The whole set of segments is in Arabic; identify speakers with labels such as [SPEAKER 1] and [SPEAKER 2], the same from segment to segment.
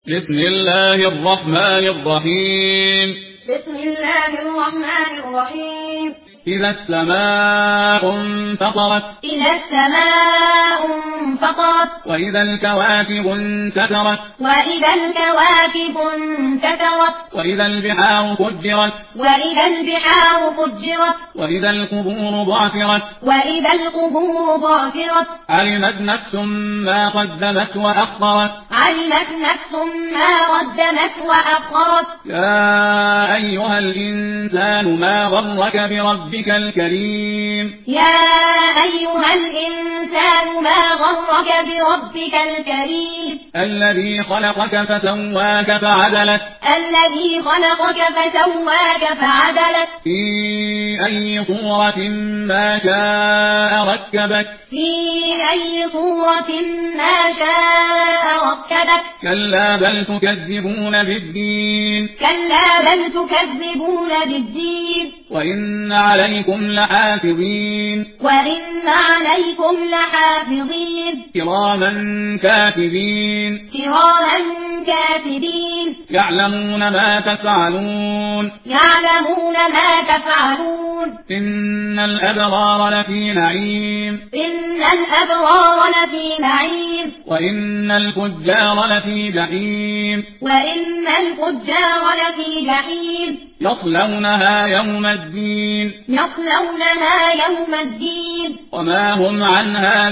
[SPEAKER 1] بسم الله الرحمن الرحيم.
[SPEAKER 2] بسم الله الرحمن الرحيم.
[SPEAKER 1] إذا السماء انفطرت.
[SPEAKER 2] إذا السماء انفطرت.
[SPEAKER 1] وإذا الكواكب انتثرت.
[SPEAKER 2] وإذا الكواكب انتثرت.
[SPEAKER 1] وإذا البحار فجرت.
[SPEAKER 2] وإذا البحار فجرت.
[SPEAKER 1] وإذا القبور بعثرت.
[SPEAKER 2] وإذا القبور بعثرت.
[SPEAKER 1] علمت نفس ما قدمت وأخرت.
[SPEAKER 2] علمت نفس ما قدمت وأخرت.
[SPEAKER 1] يا أيها الإنسان ما غرك بربك الكريم.
[SPEAKER 2] يا أيها الإنسان ما غرك بربك الكريم.
[SPEAKER 1] الذي خلقك فسواك فعدلك.
[SPEAKER 2] الذي خلقك فسواك فعدلك.
[SPEAKER 1] في أي صورة ما شاء ركبك.
[SPEAKER 2] في أي صورة ما شاء ركبك.
[SPEAKER 1] كلا بل تكذبون بالدين.
[SPEAKER 2] كلا بل تكذبون بالدين.
[SPEAKER 1] وإن عليكم لحافظين.
[SPEAKER 2] وإن عليكم لحافظين.
[SPEAKER 1] كراما كاتبين.
[SPEAKER 2] كراما كاتبين.
[SPEAKER 1] يعلمون ما تفعلون.
[SPEAKER 2] يعلمون ما تفعلون.
[SPEAKER 1] إن الأبرار لفي نعيم.
[SPEAKER 2] إن الأبرار لفي نعيم.
[SPEAKER 1] وإن الفجار لفي جحيم.
[SPEAKER 2] وإن الفجار لفي جحيم.
[SPEAKER 1] يصلونها يوم الدين.
[SPEAKER 2] يصلونها يوم الدين.
[SPEAKER 1] وما هم عنها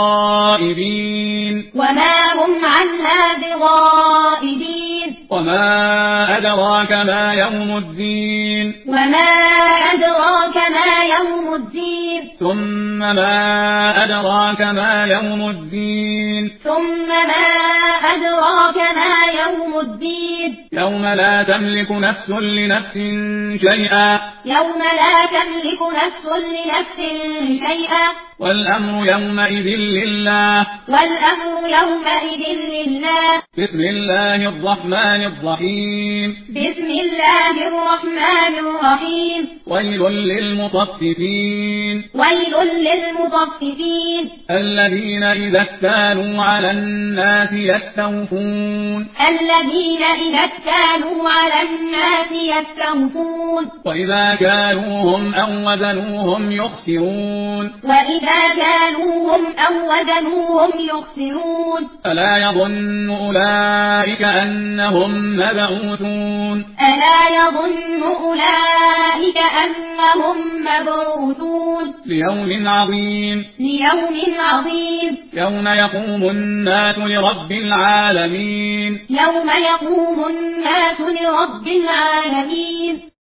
[SPEAKER 1] بغائبين.
[SPEAKER 2] وما هم عنها بغائبين.
[SPEAKER 1] وما أدراك ما يوم الدين.
[SPEAKER 2] وما أدراك ما يوم الدين.
[SPEAKER 1] ثم ما أدراك ما يوم الدين.
[SPEAKER 2] ثم ما أدراك ما يوم الدين.
[SPEAKER 1] يوم لا تملك نفس لنفس شيئا.
[SPEAKER 2] يوم لا تملك نفس لنفس شيئا.
[SPEAKER 1] والأمر يومئذ لله.
[SPEAKER 2] والأمر يومئذ لله.
[SPEAKER 1] بسم الله الرحمن الرحيم.
[SPEAKER 2] بسم الله الرحمن الرحيم.
[SPEAKER 1] ويل للمطففين.
[SPEAKER 2] ويل للمطففين.
[SPEAKER 1] الذين إذا اكتالوا على الناس يستوفون.
[SPEAKER 2] الذين إذا اكتالوا على الناس يستوفون.
[SPEAKER 1] وإذا كالوهم أو وزنوهم يخسرون.
[SPEAKER 2] وإذا كالوهم أو وزنوهم يخسرون.
[SPEAKER 1] ألا يظن أولئك أنهم مبعوثون.
[SPEAKER 2] ألا يظن أولئك أنهم مبعوثون.
[SPEAKER 1] ليوم عظيم.
[SPEAKER 2] ليوم عظيم.
[SPEAKER 1] يوم يقوم الناس لرب العالمين.
[SPEAKER 2] يوم يقوم الناس لرب العالمين.